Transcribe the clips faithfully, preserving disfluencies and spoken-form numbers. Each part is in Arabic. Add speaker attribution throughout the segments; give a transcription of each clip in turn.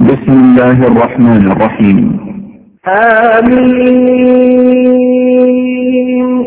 Speaker 1: بسم الله الرحمن الرحيم.
Speaker 2: آمين.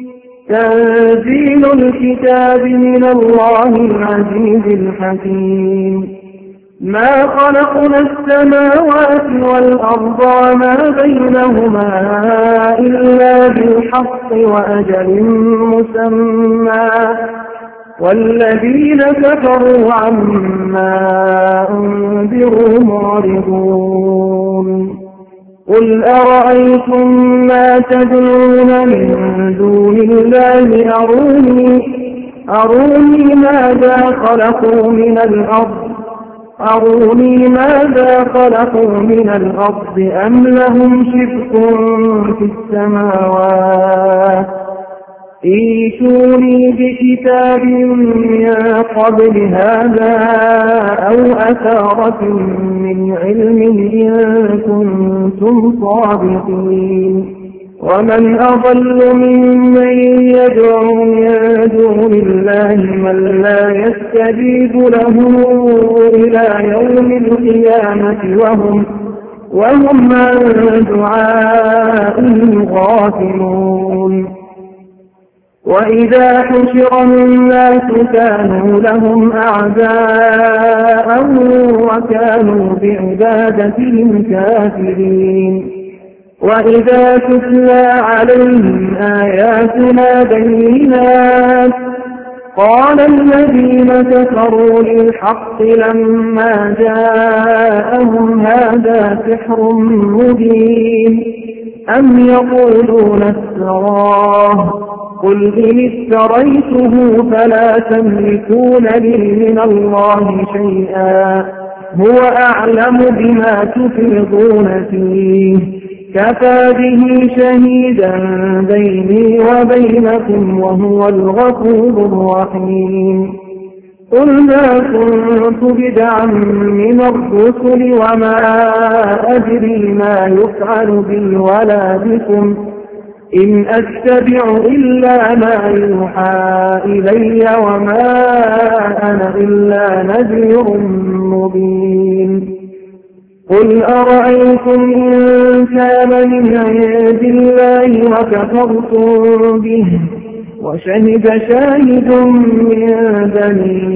Speaker 2: تنزيل الكتاب من الله العزيز الحكيم. ما خلقنا السماوات والأرض وما بينهما إلا بالحق وأجل مسمى، والذين كفروا عما أنذروا معرضون. قل أرأيتم ما تدعون من دون الله أروني, أروني ماذا خلقوا من الأرض أروني ماذا خلقوا من الأرض أم لهم شرك في السماوات، ايتوني بكتاب من قبل هذا أو أثارة من علم إن كنتم صادقين. ومن أضل ممن يدعو من دون الله من لا يستجيب له إلى يوم القيامة وهم, وهم عن دعائهم غافلون. وإذا حشر الناس كانوا لهم أعداء وكانوا بعبادتهم كافرين. وإذا تتلى عليهم آياتنا بينات قال الذين كفروا للحق لما جاءهم هذا سحر مبين أم يقولون افتراه، قل إن افتريته فلا تملكون لي من الله شيئا، هو أعلم بما تفرضون فيه، كفى به شهيدا بيني وبينكم وهو الغفور الرحيم. قل ما كنت بدعا من الرسل وما أدري ما يفعل بي ولا بكم، إن أتبع إلا ما يوحى إلي وما أنا إلا نذير مبين. قل أرأيتم إن كان من عند الله وكفرتم به وشهد شاهد من بني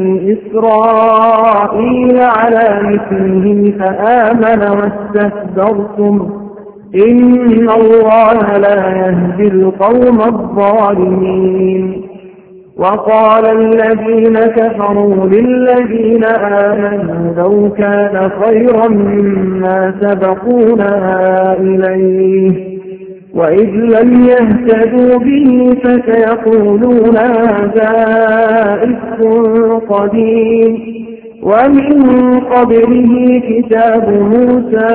Speaker 2: إسرائيل على مثله فآمن واستكبرتم، إن الله لا يهدي القوم الظالمين. وقال الذين كفروا للذين آمنوا لو كان خيرا ما سبقونا إليه، وإذ لم يهتدوا به فسيقولون هذا إفك قديم، ومن قبله كتاب موسى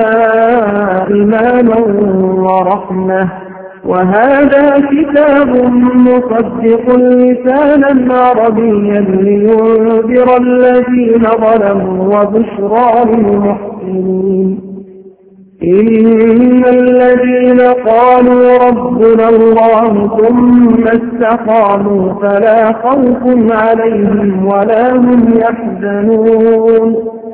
Speaker 2: إماما ورحمة، وهذا كتاب مصدق لسانا عربيا لينذر الذين ظلموا وبشرى للمحسنين. إن الذين قالوا ربنا الله ثم استقاموا فلا خوف عليهم ولا هم يحزنون،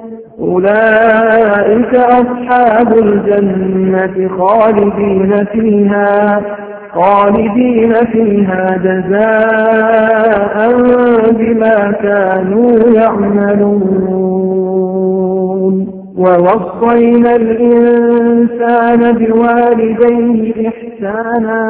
Speaker 2: أولئك أصحاب الجنة خالدين فيها خالدين فيها جزاء بما كانوا يعملون. ووصينا الإنسان بوالديه إحسانا،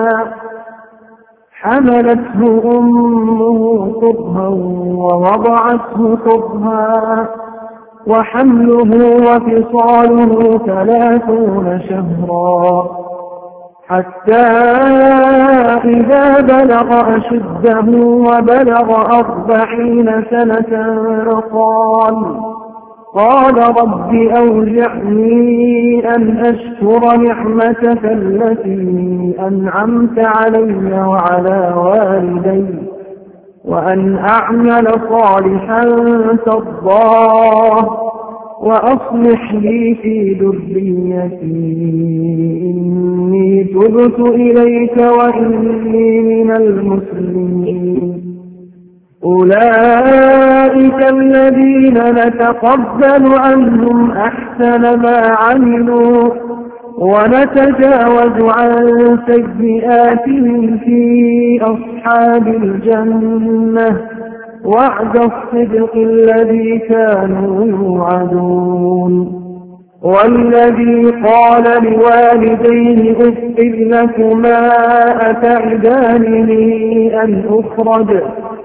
Speaker 2: حملته أمه كرها ووضعته كرها، وحمله وفصاله ثلاثون شهرا، حتى إذا بلغ أشده وبلغ أربعين سنة قال قال رب أوزعني أن أشكر نعمتك التي أنعمت علي وعلى والدي وأن أعمل صالحا ترضاه وأصلح لي في ذريتي إني تبت إليك وإني من المسلمين. أولئك الذين نتقبل عنهم أحسن ما عملوا ونتجاوز عن سيئاتهم في أصحاب الجنة وعد الصدق الذي كانوا يوعدون. والذي قال لوالديه أف لكما أتعدانني أن أخرج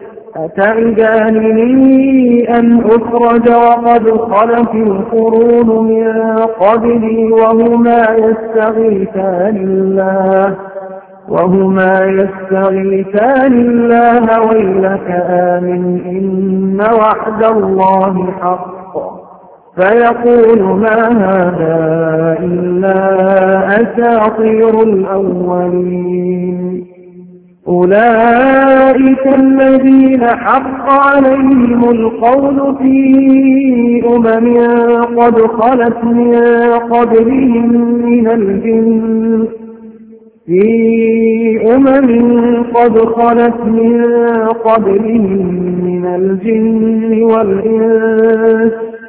Speaker 2: أتعدانني أن أخرج وقد خلت القرون من قبلي وهما يستغيثان الله وهما يستغيثان الله ويلك آمن إن وعد الله حق فيقول ما هذا إلا أساطير الأولين. أولئك الذين حق عليهم القول في أمم قد خلت من قبلهم من الجن في أمم قد خلت من قبلهم من الجن والإنس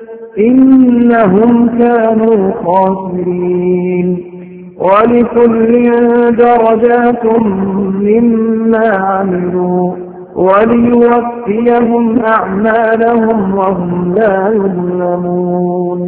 Speaker 2: إنهم كانوا خاسرين. ولكل درجات مما عملوا وليوفيهم أعمالهم وهم لا يظلمون.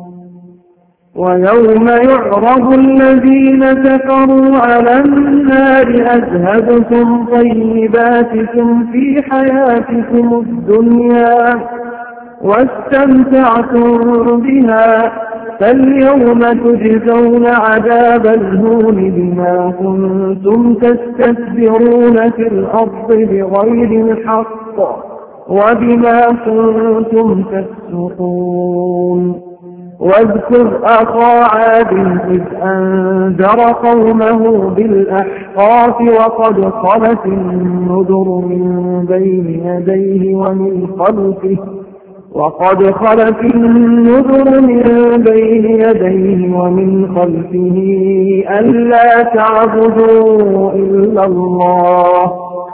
Speaker 2: ويوم يعرض الذين كفروا على النار أذهبتم طيباتكم في حياتكم الدنيا واستمتعتم بها فاليوم تجزون عذاب الهون بما كنتم تستكبرون في الأرض بغير الحق وبما كنتم تفسقون. واذكر أخا عاد إذ أنذر قومه بالأحقاف وقد خلت النذر من بين يديه ومن خلفه وقد خلت النذر من بين يديه ومن خلفه ألا تعبدوا إلا الله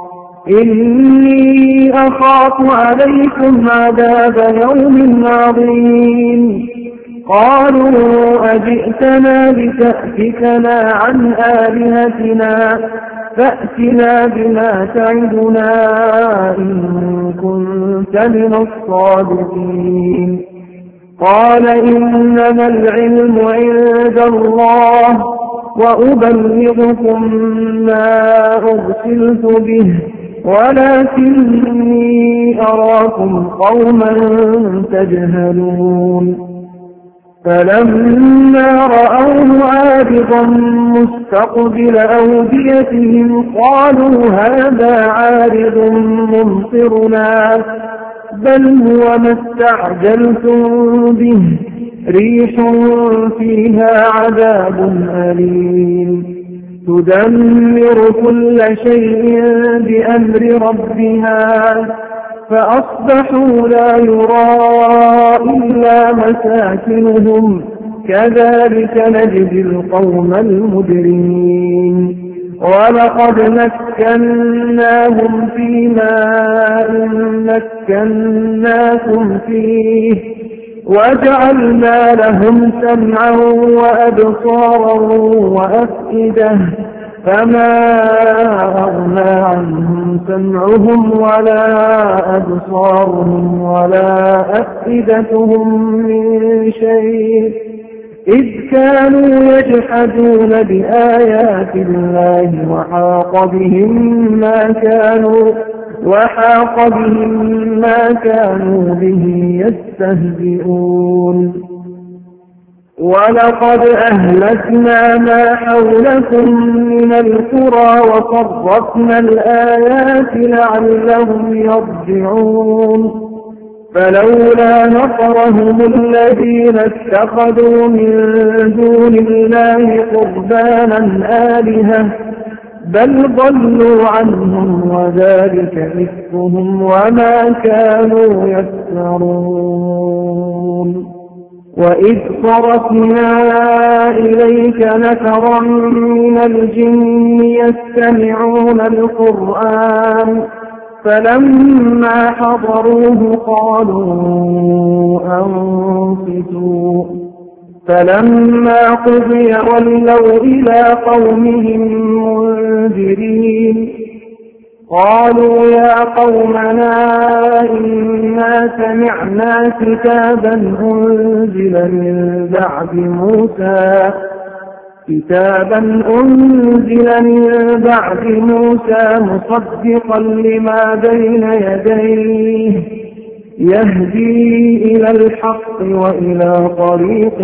Speaker 2: إني أخاف عليكم عذاب يوم عظيم. قالوا أجئتنا لتأفكنا عن آلهتنا فأتنا بما تعدنا إن كنت من الصادقين. قال إنما العلم عند الله وأبلغكم ما أرسلت به ولكني أراكم قوما تجهلون. فلما رأوه عارضا مستقبل أوديتهم قالوا هذا عارض ممطرنا بل هو ما استعجلتم به ريح فيها عذاب أليم تدمر كل شيء بأمر ربها فأصبحوا لا يرى إلا مساكنهم كذلك نجزي القوم المجرمين. ولقد مكناهم في ماء مكناكم فيه وجعلنا لهم سمعا وأبصارا وأفئدة فما أغنى عنهم سمعهم ولا أبصارهم ولا أفئدتهم من شيء إذ كانوا يجحدون بآيات الله وحاق بهم ما كانوا وحاق بهم ما كانوا به يستهزئون. ولقد أهلكنا ما حولكم من القرى وصرفنا الآيات لعلهم يرجعون. فلولا نصرهم الذين اتخذوا من دون الله قربانا آلهة بل ضلوا عنهم وذلك إفكهم وما كانوا يفترون. وإذ صرفنا إليك نفرا من الجن يستمعون القرآن فلما حضروه قالوا أنصتوا فلما قضي ولوا إلى قومهم منذرين قالوا يا قومنا إنا سمعنا كتابا أنزل من بعد موسى كتابا أنزل من بعد موسى مصدقا لما بين يديه يهدي إلى الحق وإلى طريق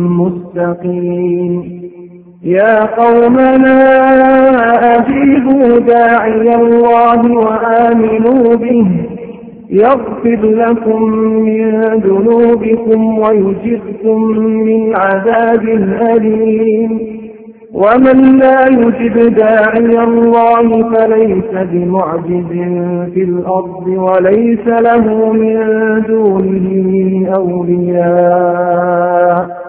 Speaker 2: مستقيم يا قومنا أجيبوا داعي الله وآمنوا به يغفر لكم من ذنوبكم ويجركم من عذاب أليم ومن لا يجب داعي الله فليس بمعجز في الأرض وليس له من دونه أولياء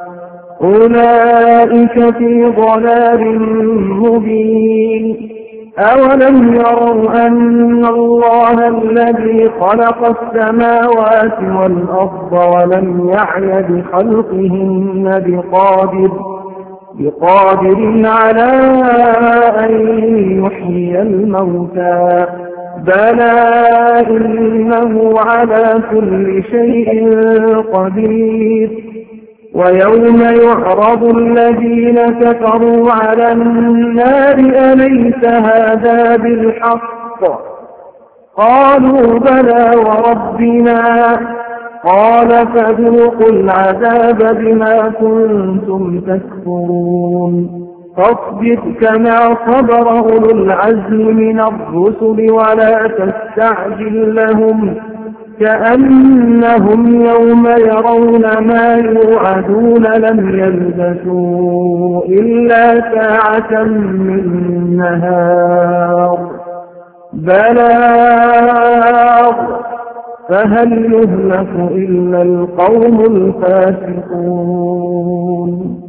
Speaker 2: أولئك في ضلال مبين أولم يروا أن الله الذي خلق السماوات والأرض ولم يعي بخلقهن بقادر بقادر على أن يحيي الموتى بلى إنه على كل شيء قدير ويوم يعرض الذين كفروا على النار أليس هذا بالحق قالوا بلى وربنا قال فذوقوا العذاب بما كنتم تكفرون فاصبر كما صبر أولو العزم من الرسل ولا تستعجل لهم كأنهم يوم يرون ما يوعدون لم يلبثوا إلا ساعة من نهار بلاغ فهل يهلك إلا القوم الفاسقون